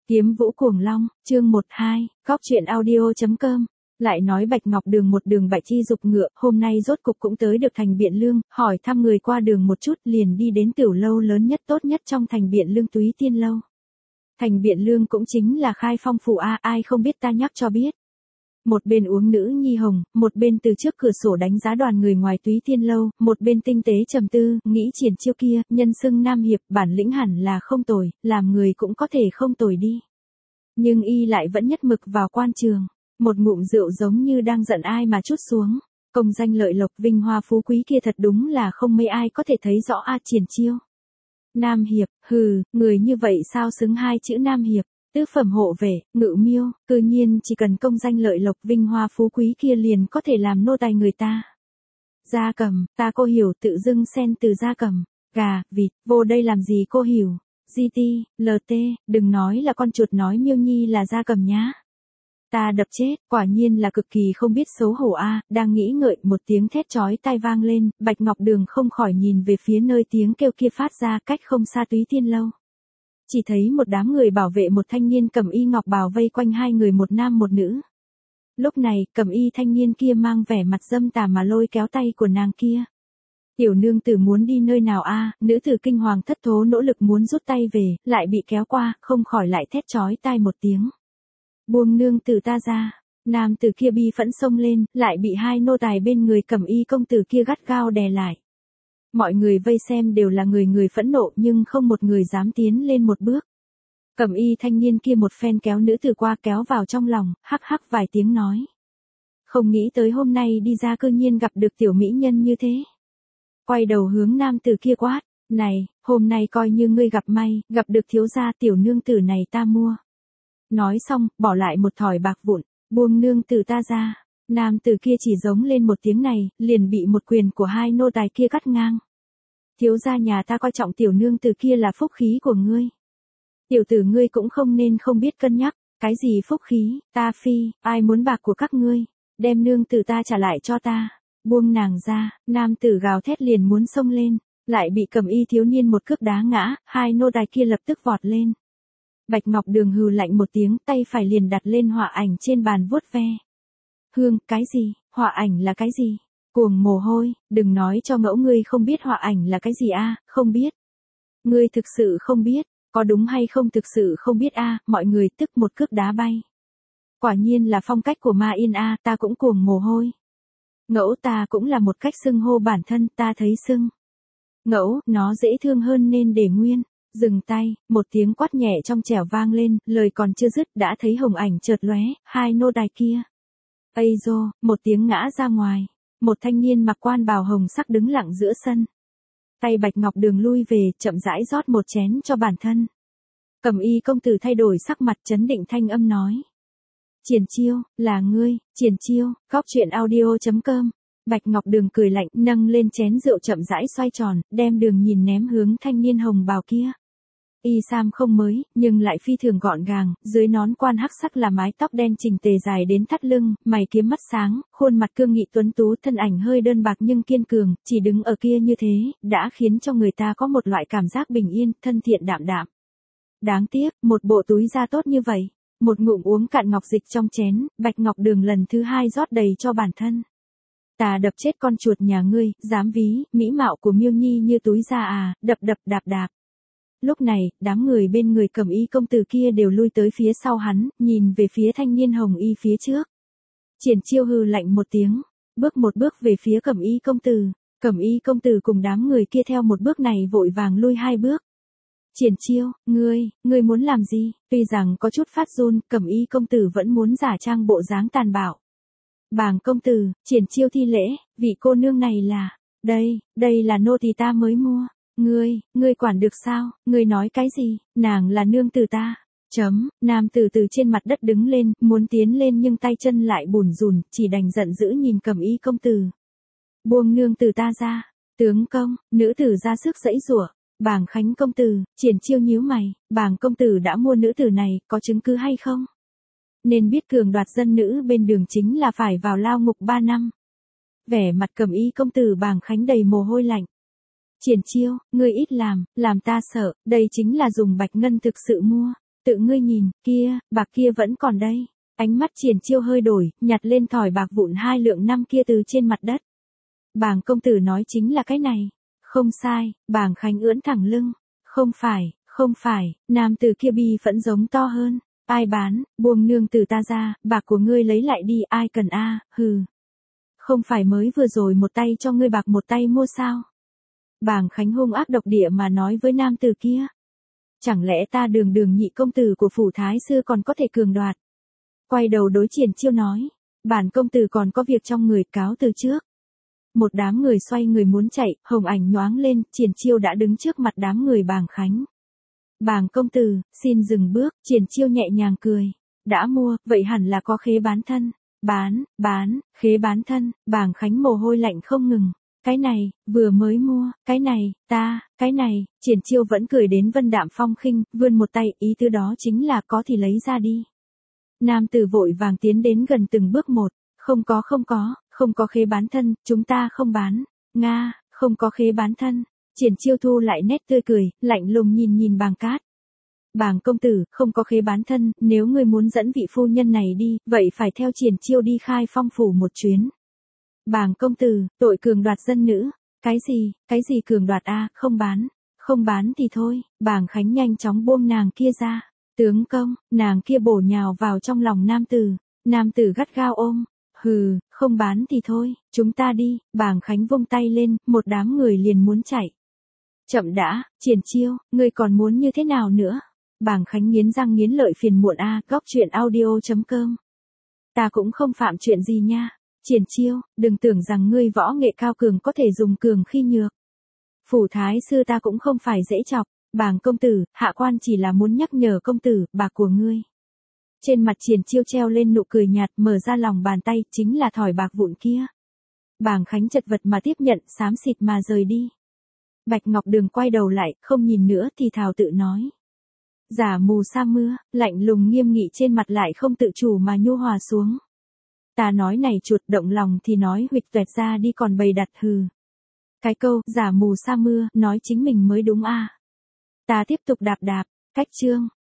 Kiếm Vũ Cuồng Long, chương 12, Góc Chuyện Audio.com. Lại nói Bạch Ngọc Đường một đường bại chi dục ngựa, hôm nay rốt cục cũng tới được thành Biện Lương, hỏi thăm người qua đường một chút, liền đi đến tiểu lâu lớn nhất tốt nhất trong thành Biện Lương, Túy Tiên Lâu. Thành Biện Lương cũng chính là Khai Phong phủ a, ai không biết ta nhắc cho biết. Một bên uống nữ nhi hồng, một bên từ trước cửa sổ đánh giá đoàn người ngoài Túy Tiên Lâu, một bên tinh tế trầm tư, nghĩ triển chiêu kia, nhân xưng nam hiệp, bản lĩnh hẳn là không tồi, làm người cũng có thể không tồi đi. Nhưng y lại vẫn nhất mực vào quan trường, một ngụm rượu giống như đang giận ai mà trút xuống. Công danh lợi lộc vinh hoa phú quý kia thật đúng là không mấy ai có thể thấy rõ a. Triển chiêu. Nam hiệp, hừ, người như vậy sao xứng hai chữ nam hiệp. Tứ phẩm hộ vệ, ngự miêu, cư nhiên chỉ cần công danh lợi lộc vinh hoa phú quý kia liền có thể làm nô tài người ta. Gia cầm, ta cô hiểu tự dưng xen từ gia cầm, gà, vịt, vô đây làm gì cô hiểu. GT, LT, đừng nói là con chuột nói Miêu Nhi là gia cầm nhá. Ta đập chết, quả nhiên là cực kỳ không biết xấu hổ a. Đang nghĩ ngợi, một tiếng thét chói tai vang lên, Bạch Ngọc Đường không khỏi nhìn về phía nơi tiếng kêu kia phát ra, cách không xa Túy Tiên Lâu. Chỉ thấy một đám người bảo vệ một thanh niên cầm y ngọc bào vây quanh hai người, một nam một nữ. Lúc này, cầm y thanh niên kia mang vẻ mặt dâm tà mà lôi kéo tay của nàng kia. Tiểu nương tử muốn đi nơi nào a? Nữ tử kinh hoàng thất thố nỗ lực muốn rút tay về, lại bị kéo qua, không khỏi lại thét chói tai một tiếng. Buông nương tử ta ra. Nam tử kia bi phẫn xông lên, lại bị hai nô tài bên người cầm y công tử kia gắt gao đè lại. Mọi người vây xem đều là người phẫn nộ, nhưng không một người dám tiến lên một bước. Cầm y thanh niên kia một phen kéo nữ tử qua, kéo vào trong lòng, hắc hắc vài tiếng nói. Không nghĩ tới hôm nay đi ra cư nhiên gặp được tiểu mỹ nhân như thế. Quay đầu hướng nam tử kia quát, này, hôm nay coi như ngươi gặp may, gặp được thiếu gia, tiểu nương tử này ta mua. Nói xong, bỏ lại một thỏi bạc vụn, buông nương tử ta ra. Nam tử kia chỉ giống lên một tiếng này, liền bị một quyền của hai nô tài kia cắt ngang. Thiếu gia nhà ta coi trọng tiểu nương tử kia là phúc khí của ngươi. Tiểu tử ngươi cũng không nên không biết cân nhắc, cái gì phúc khí, ta phi, ai muốn bạc của các ngươi, đem nương tử ta trả lại cho ta. Buông nàng ra, nam tử gào thét liền muốn xông lên, lại bị cầm y thiếu niên một cước đá ngã, hai nô tài kia lập tức vọt lên. Bạch Ngọc Đường hừ lạnh một tiếng, tay phải liền đặt lên họa ảnh trên bàn vuốt ve. Hương, cái gì, họa ảnh là cái gì? Cuồng mồ hôi, đừng nói cho ngẫu ngươi không biết họa ảnh là cái gì a, không biết. Ngươi thực sự không biết, có đúng hay không thực sự không biết a, mọi người tức một cước đá bay. Quả nhiên là phong cách của Ma Yên a, ta cũng cuồng mồ hôi. Ngẫu ta cũng là một cách xưng hô bản thân, ta thấy xưng. Ngẫu, nó dễ thương hơn nên để nguyên. Dừng tay, một tiếng quát nhẹ trong trẻo vang lên, lời còn chưa dứt đã thấy hồng ảnh chợt lóe, hai nô tài kia. Ây dô, một tiếng ngã ra ngoài. Một thanh niên mặc quan bào hồng sắc đứng lặng giữa sân. Tay Bạch Ngọc Đường lui về, chậm rãi rót một chén cho bản thân. Cầm y công tử thay đổi sắc mặt, trấn định thanh âm nói. Triển chiêu, là ngươi, Triển chiêu, Góc Chuyện Audio.com. Bạch Ngọc Đường cười lạnh, nâng lên chén rượu chậm rãi xoay tròn, đem đường nhìn ném hướng thanh niên hồng bào kia. Y sam không mới, nhưng lại phi thường gọn gàng, dưới nón quan hắc sắc là mái tóc đen chỉnh tề dài đến thắt lưng, mày kiếm mắt sáng, khuôn mặt cương nghị tuấn tú, thân ảnh hơi đơn bạc nhưng kiên cường, chỉ đứng ở kia như thế, đã khiến cho người ta có một loại cảm giác bình yên, thân thiện đạm đạm. Đáng tiếc, một bộ túi da tốt như vậy. Một ngụm uống cạn ngọc dịch trong chén, Bạch Ngọc Đường lần thứ hai rót đầy cho bản thân. Ta đập chết con chuột nhà ngươi, dám ví, mỹ mạo của Miêu Nhi như túi da à, đập đập đạp đạp. Lúc này, đám người bên người cầm y công tử kia đều lui tới phía sau hắn, nhìn về phía thanh niên hồng y phía trước. Triển chiêu hừ lạnh một tiếng, bước một bước về phía cầm y công tử. Cầm y công tử cùng đám người kia theo một bước này vội vàng lui hai bước. Triển chiêu, ngươi muốn làm gì? Tuy rằng có chút phát run, cầm y công tử vẫn muốn giả trang bộ dáng tàn bạo. Bàng công tử, Triển chiêu thi lễ, vị cô nương này là, đây là nô tỳ ta mới mua. Ngươi quản được sao? Ngươi nói cái gì? Nàng là nương tử ta. Nam tử từ trên mặt đất đứng lên, muốn tiến lên nhưng tay chân lại bủn rủn, chỉ đành giận dữ nhìn cầm y công tử. Buông nương tử ta ra. Tướng công, nữ tử ra sức giãy giụa. Bàng Khánh công tử, Triển chiêu nhíu mày, Bàng công tử đã mua nữ tử này, có chứng cứ hay không? Nên biết cường đoạt dân nữ bên đường chính là phải vào lao ngục 3 năm. Vẻ mặt cầm y công tử Bàng Khánh đầy mồ hôi lạnh. Triển chiêu, ngươi ít làm ta sợ, đây chính là dùng bạch ngân thực sự mua. tự ngươi nhìn, kia, bạc kia vẫn còn đây. Ánh mắt Triển Chiêu hơi đổi, nhặt lên thỏi bạc vụn 2 lượng năm kia từ trên mặt đất. Bàng công tử nói chính là cái này. Không sai, Bàng Khánh ưỡn thẳng lưng. Không phải, nam tử kia bi phẫn giống to hơn. Ai bán, buông nương tử ta ra, bạc của ngươi lấy lại đi, ai cần a, hừ. Không phải mới vừa rồi một tay cho ngươi bạc một tay mua sao? Bàng Khánh hung ác độc địa mà nói với nam tử kia. Chẳng lẽ ta Đường Đường nhị công tử của phủ thái sư còn có thể cường đoạt? Quay đầu đối Triển Chiêu nói, bản công tử còn có việc trong người, cáo từ trước. Một đám người xoay người muốn chạy, hồng ảnh nhoáng lên, Triển Chiêu đã đứng trước mặt đám người Bàng Khánh. Bàng công tử, xin dừng bước, Triển Chiêu nhẹ nhàng cười. Đã mua, vậy hẳn là có khế bán thân. Khế bán thân, Bàng Khánh mồ hôi lạnh không ngừng. Cái này, vừa mới mua, cái này, Triển Chiêu vẫn cười đến vân đạm phong khinh, vươn một tay, ý tứ đó chính là có thì lấy ra đi. Nam tử vội vàng tiến đến gần từng bước một, không có khế bán thân, chúng ta không bán, Nga, không có khế bán thân. Triển Chiêu thu lại nét tươi cười, lạnh lùng nhìn Bàng Cát. Bàng công tử, không có khế bán thân, nếu ngươi muốn dẫn vị phu nhân này đi, vậy phải theo Triển Chiêu đi Khai Phong phủ một chuyến. Bàng công tử, tội cường đoạt dân nữ. Cái gì cường đoạt a, không bán thì thôi. Bàng Khánh nhanh chóng buông nàng kia ra. Tướng công, nàng kia bổ nhào vào trong lòng nam tử gắt gao ôm. Hừ, không bán thì thôi, chúng ta đi. Bàng Khánh vung tay lên, một đám người liền muốn chạy. Chậm đã, Triển Chiêu, ngươi còn muốn như thế nào nữa? Bàng Khánh nghiến răng nghiến lợi phiền muộn a, góc truyện audio.com. Ta cũng không phạm chuyện gì nha. Triển Chiêu, đừng tưởng rằng ngươi võ nghệ cao cường có thể dùng cường khi nhược. Phủ thái sư ta cũng không phải dễ chọc. Bàng công tử, hạ quan chỉ là muốn nhắc nhở công tử, bạc của ngươi. Trên mặt Triển Chiêu treo lên nụ cười nhạt, mở ra lòng bàn tay, chính là thỏi bạc vụn kia. Bàng Khánh chật vật mà tiếp nhận, xám xịt mà rời đi. Bạch Ngọc Đường quay đầu lại, không nhìn nữa thì thào tự nói. Giả mù sa mưa, lạnh lùng nghiêm nghị trên mặt lại không tự chủ mà nhu hòa xuống. Ta nói này chuột, động lòng thì nói huỵch toẹt ra đi, còn bày đặt hừ. Cái câu, giả mù sa mưa, nói chính mình mới đúng a. Ta tiếp tục đạp, cách chương.